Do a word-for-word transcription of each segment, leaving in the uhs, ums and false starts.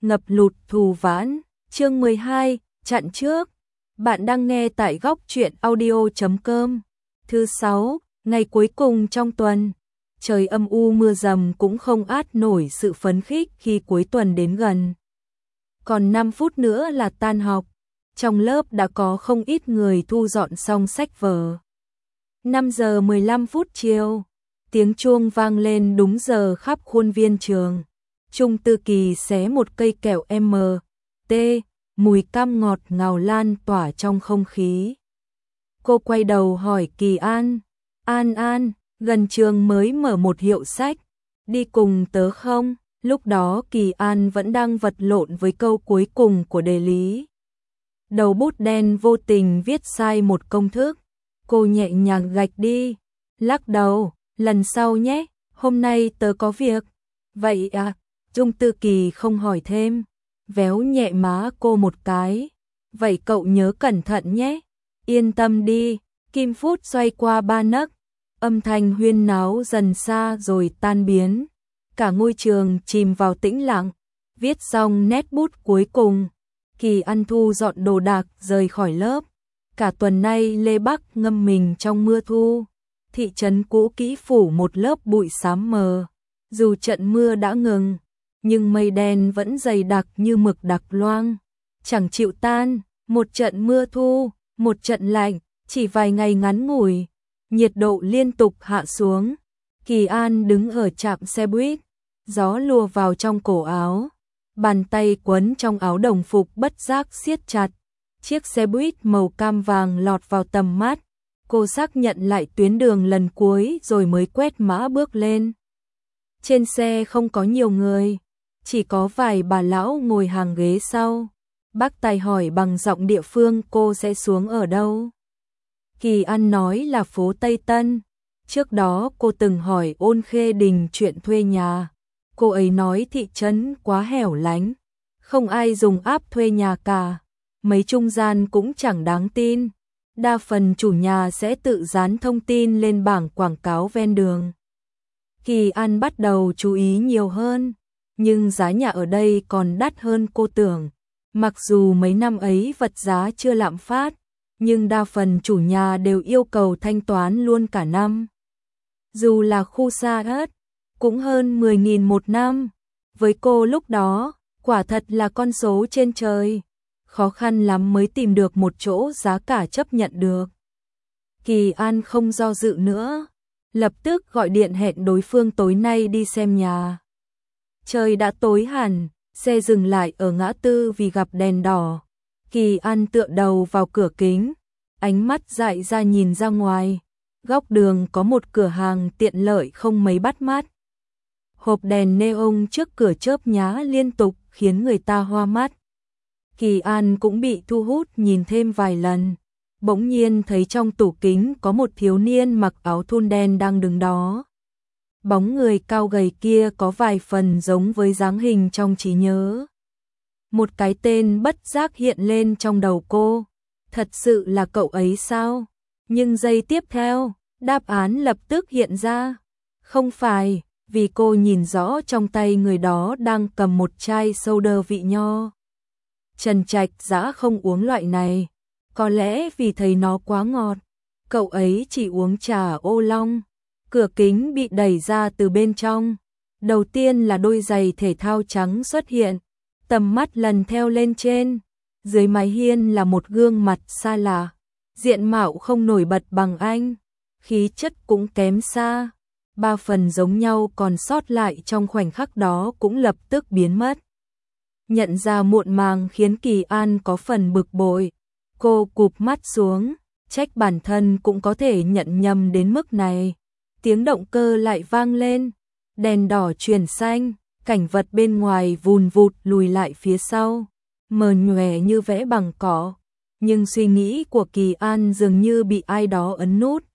ngập lụt thù vãn, chương mười hai, chặn trước. Bạn đang nghe tại góc truyện audio chấm com. Thứ sáu, ngày cuối cùng trong tuần. Trời âm u mưa rầm cũng không át nổi sự phấn khích khi cuối tuần đến gần. Còn năm phút nữa là tan học. Trong lớp đã có không ít người thu dọn xong sách vở. năm giờ mười lăm phút chiều, tiếng chuông vang lên đúng giờ khắp khuôn viên trường. Trung Tư Kỳ xé một cây kẹo M, T, mùi cam ngọt ngào lan tỏa trong không khí. Cô quay đầu hỏi Kỳ An, An An, gần trường mới mở một hiệu sách, đi cùng tớ không? Lúc đó Kỳ An vẫn đang vật lộn với câu cuối cùng của đề lý. Đầu bút đen vô tình viết sai một công thức, cô nhẹ nhàng gạch đi, lắc đầu, lần sau nhé, hôm nay tớ có việc. Vậy à? Trung Tư Kỳ không hỏi thêm, véo nhẹ má cô một cái. Vậy cậu nhớ cẩn thận nhé. Yên tâm đi. Kim phút xoay qua ba nấc, âm thanh huyên náo dần xa rồi tan biến. Cả ngôi trường chìm vào tĩnh lặng. Viết xong nét bút cuối cùng, Kỳ An thu dọn đồ đạc rời khỏi lớp. Cả tuần nay Lê Bắc ngâm mình trong mưa thu. Thị trấn cũ kỹ phủ một lớp bụi xám mờ. Dù trận mưa đã ngừng, nhưng mây đen vẫn dày đặc như mực đặc loang, chẳng chịu tan. Một trận mưa thu, một trận lạnh, chỉ vài ngày ngắn ngủi, nhiệt độ liên tục hạ xuống. Kỳ An đứng ở trạm xe buýt, gió lùa vào trong cổ áo, bàn tay quấn trong áo đồng phục bất giác siết chặt. Chiếc xe buýt màu cam vàng lọt vào tầm mắt, cô xác nhận lại tuyến đường lần cuối rồi mới quét mã bước lên. Trên xe không có nhiều người, chỉ có vài bà lão ngồi hàng ghế sau. Bác Tài hỏi bằng giọng địa phương cô sẽ xuống ở đâu. Kỳ An nói là phố Tây Tân. Trước đó cô từng hỏi Ôn Khê Đình chuyện thuê nhà. Cô ấy nói thị trấn quá hẻo lánh, không ai dùng app thuê nhà cả. Mấy trung gian cũng chẳng đáng tin. Đa phần chủ nhà sẽ tự dán thông tin lên bảng quảng cáo ven đường. Kỳ An bắt đầu chú ý nhiều hơn, nhưng giá nhà ở đây còn đắt hơn cô tưởng. Mặc dù mấy năm ấy vật giá chưa lạm phát, nhưng đa phần chủ nhà đều yêu cầu thanh toán luôn cả năm. Dù là khu xa ớt, cũng hơn mười nghìn một năm. Với cô lúc đó, quả thật là con số trên trời. Khó khăn lắm mới tìm được một chỗ giá cả chấp nhận được. Kỳ An không do dự nữa, lập tức gọi điện hẹn đối phương tối nay đi xem nhà. Trời đã tối hẳn, xe dừng lại ở ngã tư vì gặp đèn đỏ. Kỳ An tựa đầu vào cửa kính, ánh mắt dại ra nhìn ra ngoài. Góc đường có một cửa hàng tiện lợi không mấy bắt mắt. Hộp đèn neon trước cửa chớp nhá liên tục khiến người ta hoa mắt. Kỳ An cũng bị thu hút nhìn thêm vài lần. Bỗng nhiên thấy trong tủ kính có một thiếu niên mặc áo thun đen đang đứng đó. Bóng người cao gầy kia có vài phần giống với dáng hình trong trí nhớ. Một cái tên bất giác hiện lên trong đầu cô. Thật sự là cậu ấy sao? Nhưng giây tiếp theo, đáp án lập tức hiện ra. Không phải, vì cô nhìn rõ trong tay người đó đang cầm một chai soda vị nho. Trần Trạch dã không uống loại này. Có lẽ vì thấy nó quá ngọt, cậu ấy chỉ uống trà ô long. Cửa kính bị đẩy ra từ bên trong. Đầu tiên là đôi giày thể thao trắng xuất hiện. Tầm mắt lần theo lên trên. Dưới mái hiên là một gương mặt xa lạ. Diện mạo không nổi bật bằng anh. Khí chất cũng kém xa. Ba phần giống nhau còn sót lại trong khoảnh khắc đó cũng lập tức biến mất. Nhận ra muộn màng khiến Kỳ An có phần bực bội. Cô cụp mắt xuống, trách bản thân cũng có thể nhận nhầm đến mức này. Tiếng động cơ lại vang lên, đèn đỏ chuyển xanh, cảnh vật bên ngoài vùn vụt lùi lại phía sau, mờ nhòe như vẽ bằng cỏ. Nhưng suy nghĩ của Kỳ An dường như bị ai đó ấn nút.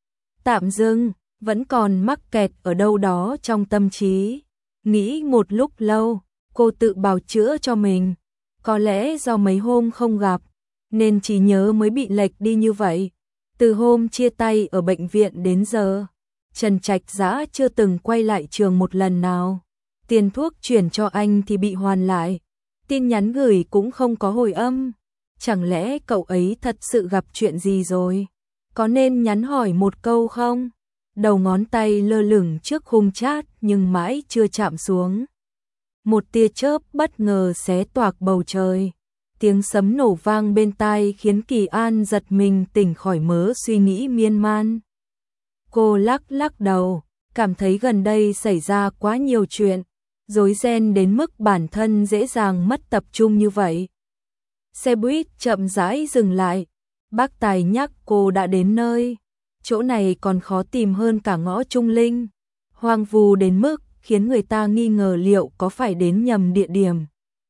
Tạm dừng, vẫn còn mắc kẹt ở đâu đó trong tâm trí. Nghĩ một lúc lâu, cô tự bào chữa cho mình. Có lẽ do mấy hôm không gặp, nên trí nhớ mới bị lệch đi như vậy. Từ hôm chia tay ở bệnh viện đến giờ, Trần Trạch Dã chưa từng quay lại trường một lần nào. Tiền thuốc chuyển cho anh thì bị hoàn lại, tin nhắn gửi cũng không có hồi âm. Chẳng lẽ cậu ấy thật sự gặp chuyện gì rồi? Có nên nhắn hỏi một câu không? Đầu ngón tay lơ lửng trước khung chat nhưng mãi chưa chạm xuống. Một tia chớp bất ngờ xé toạc bầu trời. Tiếng sấm nổ vang bên tai khiến Kỳ An giật mình tỉnh khỏi mớ suy nghĩ miên man. Cô lắc lắc đầu, cảm thấy gần đây xảy ra quá nhiều chuyện, rối ren đến mức bản thân dễ dàng mất tập trung như vậy. Xe buýt chậm rãi dừng lại, bác tài nhắc cô đã đến nơi. Chỗ này còn khó tìm hơn cả ngõ Trung Linh, hoang vu đến mức khiến người ta nghi ngờ liệu có phải đến nhầm địa điểm.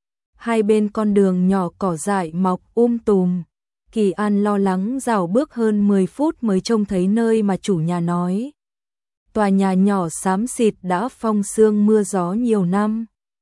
Hai bên con đường nhỏ cỏ dại mọc um tùm. Kỳ An lo lắng dạo bước hơn mười phút mới trông thấy nơi mà chủ nhà nói. Tòa nhà nhỏ xám xịt đã phong sương mưa gió nhiều năm.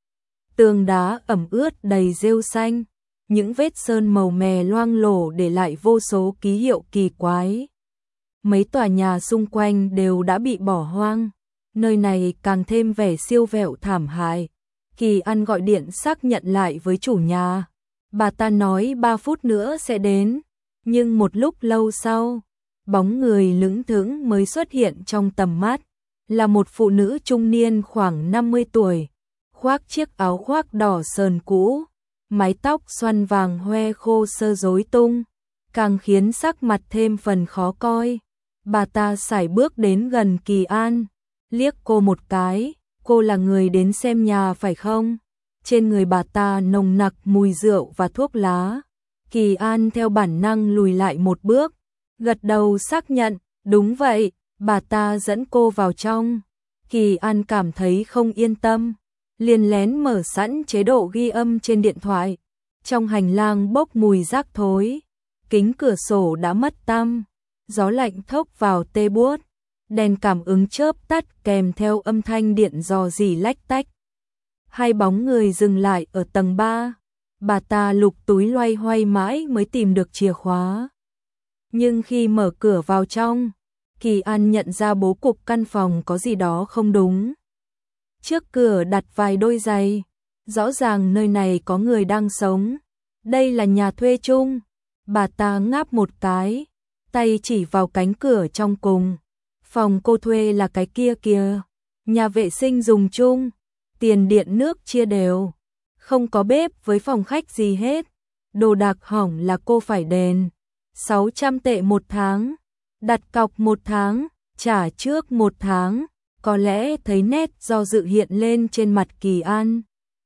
Tường đá ẩm ướt đầy rêu xanh, những vết sơn màu mè loang lổ để lại vô số ký hiệu kỳ quái. Mấy tòa nhà xung quanh đều đã bị bỏ hoang, nơi này càng thêm vẻ siêu vẹo thảm hại. Kỳ An gọi điện xác nhận lại với chủ nhà. Bà ta nói ba phút nữa sẽ đến, nhưng một lúc lâu sau, bóng người lững thững mới xuất hiện trong tầm mắt, là một phụ nữ trung niên khoảng năm mươi tuổi, khoác chiếc áo khoác đỏ sờn cũ, mái tóc xoăn vàng hoe khô sơ rối tung, càng khiến sắc mặt thêm phần khó coi. Bà ta sải bước đến gần Kỳ An, liếc cô một cái, cô là người đến xem nhà phải không? Trên người bà ta nồng nặc mùi rượu và thuốc lá. Kỳ An theo bản năng lùi lại một bước, gật đầu xác nhận, đúng vậy, bà ta dẫn cô vào trong. Kỳ An cảm thấy không yên tâm, liền lén mở sẵn chế độ ghi âm trên điện thoại. Trong hành lang bốc mùi rác thối, kính cửa sổ đã mất tăm, gió lạnh thốc vào tê buốt, đèn cảm ứng chớp tắt kèm theo âm thanh điện rò rỉ lách tách. Hai bóng người dừng lại ở tầng ba, bà ta lục túi loay hoay mãi mới tìm được chìa khóa. Nhưng khi mở cửa vào trong, Kỳ An nhận ra bố cục căn phòng có gì đó không đúng. Trước cửa đặt vài đôi giày, rõ ràng nơi này có người đang sống. Đây là nhà thuê chung. Bà ta ngáp một cái, tay chỉ vào cánh cửa trong cùng. Phòng cô thuê là cái kia kìa, nhà vệ sinh dùng chung, tiền điện nước chia đều, không có bếp với phòng khách gì hết. Đồ đạc hỏng là cô phải đền, sáu trăm tệ một tháng, đặt cọc một tháng, trả trước một tháng. Có lẽ thấy nét do dự hiện lên trên mặt Kỳ An.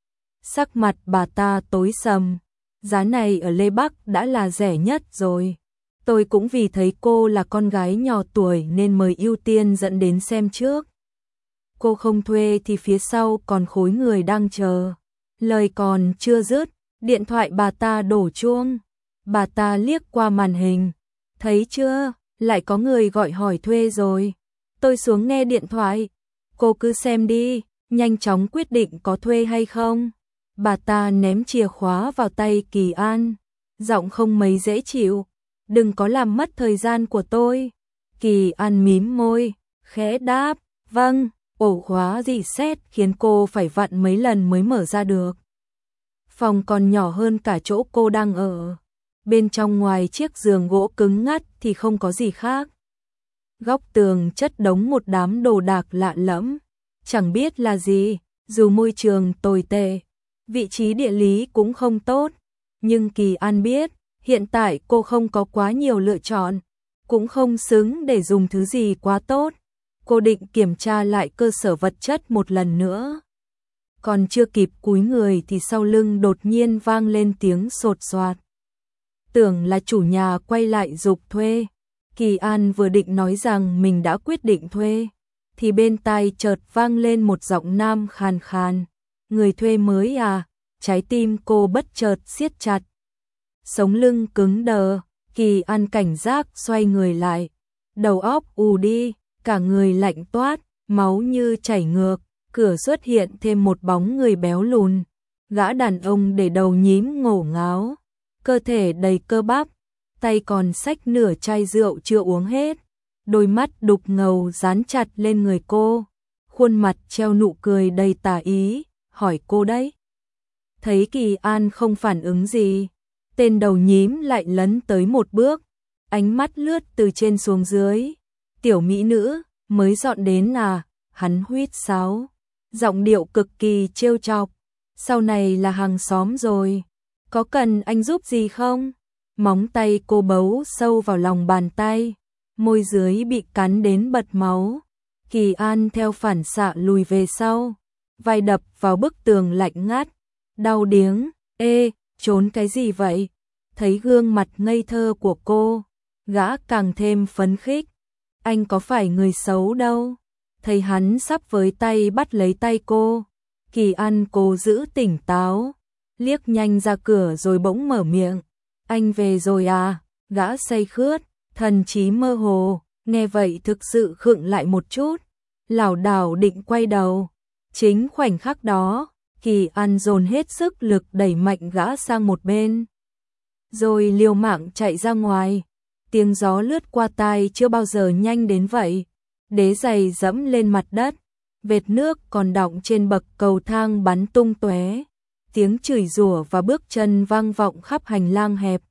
Sắc mặt bà ta tối sầm, giá này ở Lê Bắc đã là rẻ nhất rồi. Tôi cũng vì thấy cô là con gái nhỏ tuổi nên mời ưu tiên dẫn đến xem trước. Cô không thuê thì phía sau còn khối người đang chờ. Lời còn chưa dứt, điện thoại bà ta đổ chuông. Bà ta liếc qua màn hình, thấy chưa, lại có người gọi hỏi thuê rồi. Tôi xuống nghe điện thoại, cô cứ xem đi, nhanh chóng quyết định có thuê hay không. Bà ta ném chìa khóa vào tay Kỳ An, giọng không mấy dễ chịu. Đừng có làm mất thời gian của tôi. Kỳ An mím môi, khẽ đáp, vâng. Ổ khóa rỉ sét khiến cô phải vặn mấy lần mới mở ra được. Phòng còn nhỏ hơn cả chỗ cô đang ở. Bên trong ngoài chiếc giường gỗ cứng ngắt thì không có gì khác. Góc tường chất đống một đám đồ đạc lạ lẫm, chẳng biết là gì, dù môi trường tồi tệ, vị trí địa lý cũng không tốt, nhưng Kỳ An biết, hiện tại cô không có quá nhiều lựa chọn, cũng không xứng để dùng thứ gì quá tốt. Cô định kiểm tra lại cơ sở vật chất một lần nữa. Còn chưa kịp cúi người thì sau lưng đột nhiên vang lên tiếng sột soạt. Tưởng là chủ nhà quay lại giục thuê. Kỳ An vừa định nói rằng mình đã quyết định thuê, thì bên tai chợt vang lên một giọng nam khàn khàn. Người thuê mới à? Trái tim cô bất chợt siết chặt. Sống lưng cứng đờ, Kỳ An cảnh giác xoay người lại. Đầu óc ù đi, cả người lạnh toát, máu như chảy ngược. Cửa xuất hiện thêm một bóng người béo lùn. Gã đàn ông để đầu nhím ngổ ngáo, cơ thể đầy cơ bắp, tay còn xách nửa chai rượu chưa uống hết, đôi mắt đục ngầu dán chặt lên người cô, khuôn mặt treo nụ cười đầy tà ý, hỏi cô đấy. Thấy Kỳ An không phản ứng gì, tên đầu nhím lại lấn tới một bước, ánh mắt lướt từ trên xuống dưới. Tiểu mỹ nữ, mới dọn đến à? Hắn huýt sáo, giọng điệu cực kỳ trêu chọc. Sau này là hàng xóm rồi, có cần anh giúp gì không? Móng tay cô bấu sâu vào lòng bàn tay, môi dưới bị cắn đến bật máu. Kỳ An theo phản xạ lùi về sau, vai đập vào bức tường lạnh ngắt, đau điếng. Ê, trốn cái gì vậy? Thấy gương mặt ngây thơ của cô, gã càng thêm phấn khích. Anh có phải người xấu đâu. Thấy hắn sắp với tay bắt lấy tay cô, Kỳ An cố giữ tỉnh táo, liếc nhanh ra cửa rồi bỗng mở miệng. Anh về rồi à? Gã say khướt, thần trí mơ hồ, nghe vậy thực sự khựng lại một chút, lảo đảo định quay đầu. Chính khoảnh khắc đó, Kỳ An dồn hết sức lực đẩy mạnh gã sang một bên, rồi liều mạng chạy ra ngoài. Tiếng gió lướt qua tai chưa bao giờ nhanh đến vậy. Đế giày dẫm lên mặt đất, vệt nước còn đọng trên bậc cầu thang bắn tung tóe. Tiếng chửi rủa và bước chân vang vọng khắp hành lang hẹp.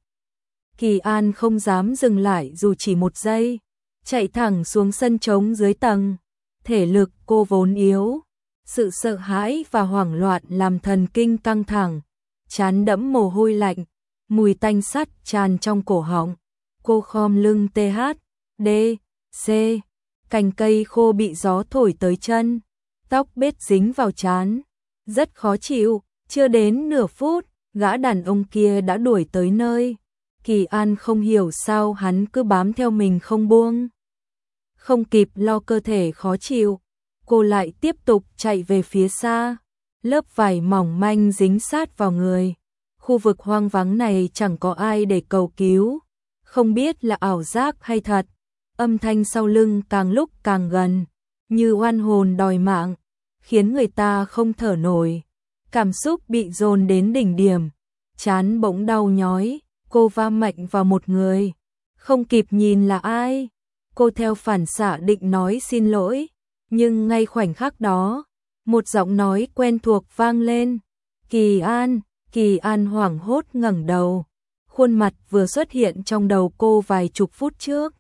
Kỳ An không dám dừng lại dù chỉ một giây, chạy thẳng xuống sân trống dưới tầng. Thể lực cô vốn yếu, sự sợ hãi và hoảng loạn làm thần kinh căng thẳng, trán đẫm mồ hôi lạnh, mùi tanh sắt tràn trong cổ họng. Cô khom lưng tê hát, đê, xê, cành cây khô bị gió thổi tới chân, tóc bết dính vào trán, rất khó chịu. Chưa đến nửa phút, gã đàn ông kia đã đuổi tới nơi. Kỳ An không hiểu sao hắn cứ bám theo mình không buông. Không kịp lo cơ thể khó chịu, cô lại tiếp tục chạy về phía xa. Lớp vải mỏng manh dính sát vào người. Khu vực hoang vắng này chẳng có ai để cầu cứu. Không biết là ảo giác hay thật, âm thanh sau lưng càng lúc càng gần, như oan hồn đòi mạng, khiến người ta không thở nổi. Cảm xúc bị dồn đến đỉnh điểm, trán bỗng đau nhói, cô va mạnh vào một người, không kịp nhìn là ai. Cô theo phản xạ định nói xin lỗi, nhưng ngay khoảnh khắc đó, một giọng nói quen thuộc vang lên. Kỳ An. Kỳ An hoảng hốt ngẩng đầu, khuôn mặt vừa xuất hiện trong đầu cô vài chục phút trước,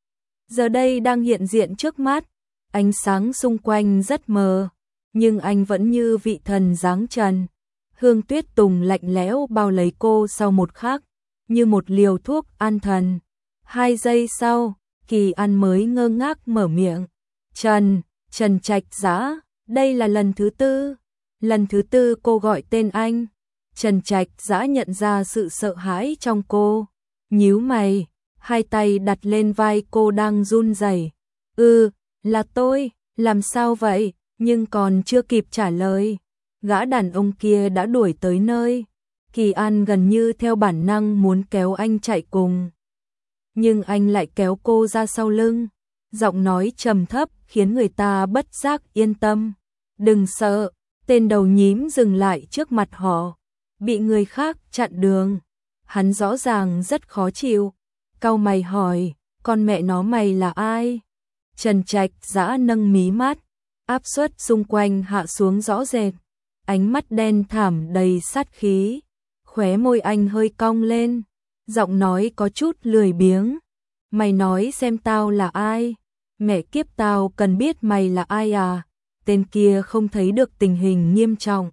giờ đây đang hiện diện trước mắt. Ánh sáng xung quanh rất mờ, nhưng anh vẫn như vị thần giáng trần. Hương tuyết tùng lạnh lẽo bao lấy cô sau một khắc, như một liều thuốc an thần. Hai giây sau, Kỳ An mới ngơ ngác mở miệng. Trần, Trần Trạch Dã, đây là lần thứ tư. Lần thứ tư cô gọi tên anh. Trần Trạch Dã nhận ra sự sợ hãi trong cô, nhíu mày, hai tay đặt lên vai cô đang run rẩy. Ừ, là tôi, làm sao vậy? Nhưng còn chưa kịp trả lời, gã đàn ông kia đã đuổi tới nơi. Kỳ An gần như theo bản năng muốn kéo anh chạy cùng, nhưng anh lại kéo cô ra sau lưng, giọng nói trầm thấp khiến người ta bất giác yên tâm. Đừng sợ. Tên đầu nhím dừng lại trước mặt họ, bị người khác chặn đường. Hắn rõ ràng rất khó chịu, cau mày hỏi, con mẹ nó mày là ai? Trần Trạch Dã nâng mí mắt, áp suất xung quanh hạ xuống rõ rệt, ánh mắt đen thẳm đầy sát khí, khóe môi anh hơi cong lên, giọng nói có chút lười biếng. Mày nói xem tao là ai? Mẹ kiếp, tao cần biết mày là ai à? Tên kia không thấy được tình hình nghiêm trọng,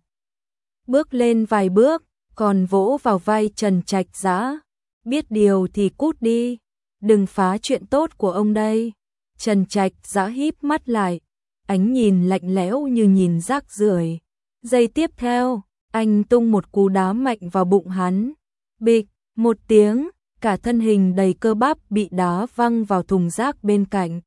bước lên vài bước, còn vỗ vào vai Trần Trạch Dã. Biết điều thì cút đi, đừng phá chuyện tốt của ông đây. Trần Trạch Dã híp mắt lại, ánh nhìn lạnh lẽo như nhìn rác rưởi. Giây tiếp theo, anh tung một cú đá mạnh vào bụng hắn. Bịch, một tiếng, cả thân hình đầy cơ bắp bị đá văng vào thùng rác bên cạnh,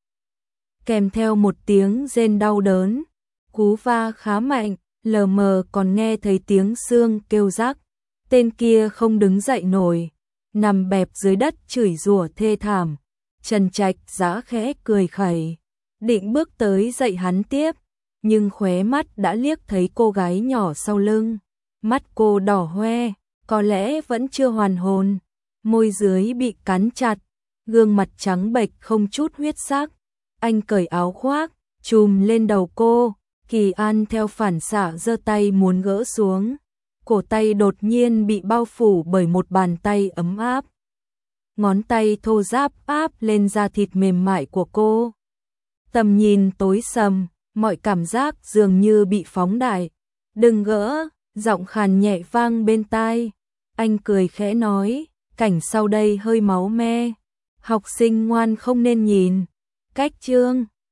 kèm theo một tiếng rên đau đớn. Cú va khá mạnh, lờ mờ còn nghe thấy tiếng xương kêu rắc. Tên kia không đứng dậy nổi, nằm bẹp dưới đất chửi rủa thê thảm. Trần Trạch Dã khẽ cười khẩy, định bước tới dạy hắn tiếp, nhưng khóe mắt đã liếc thấy cô gái nhỏ sau lưng. Mắt cô đỏ hoe, có lẽ vẫn chưa hoàn hồn, môi dưới bị cắn chặt, gương mặt trắng bệch không chút huyết sắc. Anh cởi áo khoác, trùm lên đầu cô. Kỳ An theo phản xạ giơ tay muốn gỡ xuống, cổ tay đột nhiên bị bao phủ bởi một bàn tay ấm áp. Ngón tay thô ráp áp lên da thịt mềm mại của cô. Tầm nhìn tối sầm, mọi cảm giác dường như bị phóng đại. Đừng gỡ, giọng khàn nhẹ vang bên tai. Anh cười khẽ nói, cảnh sau đây hơi máu me. Học sinh ngoan không nên nhìn. Cách chương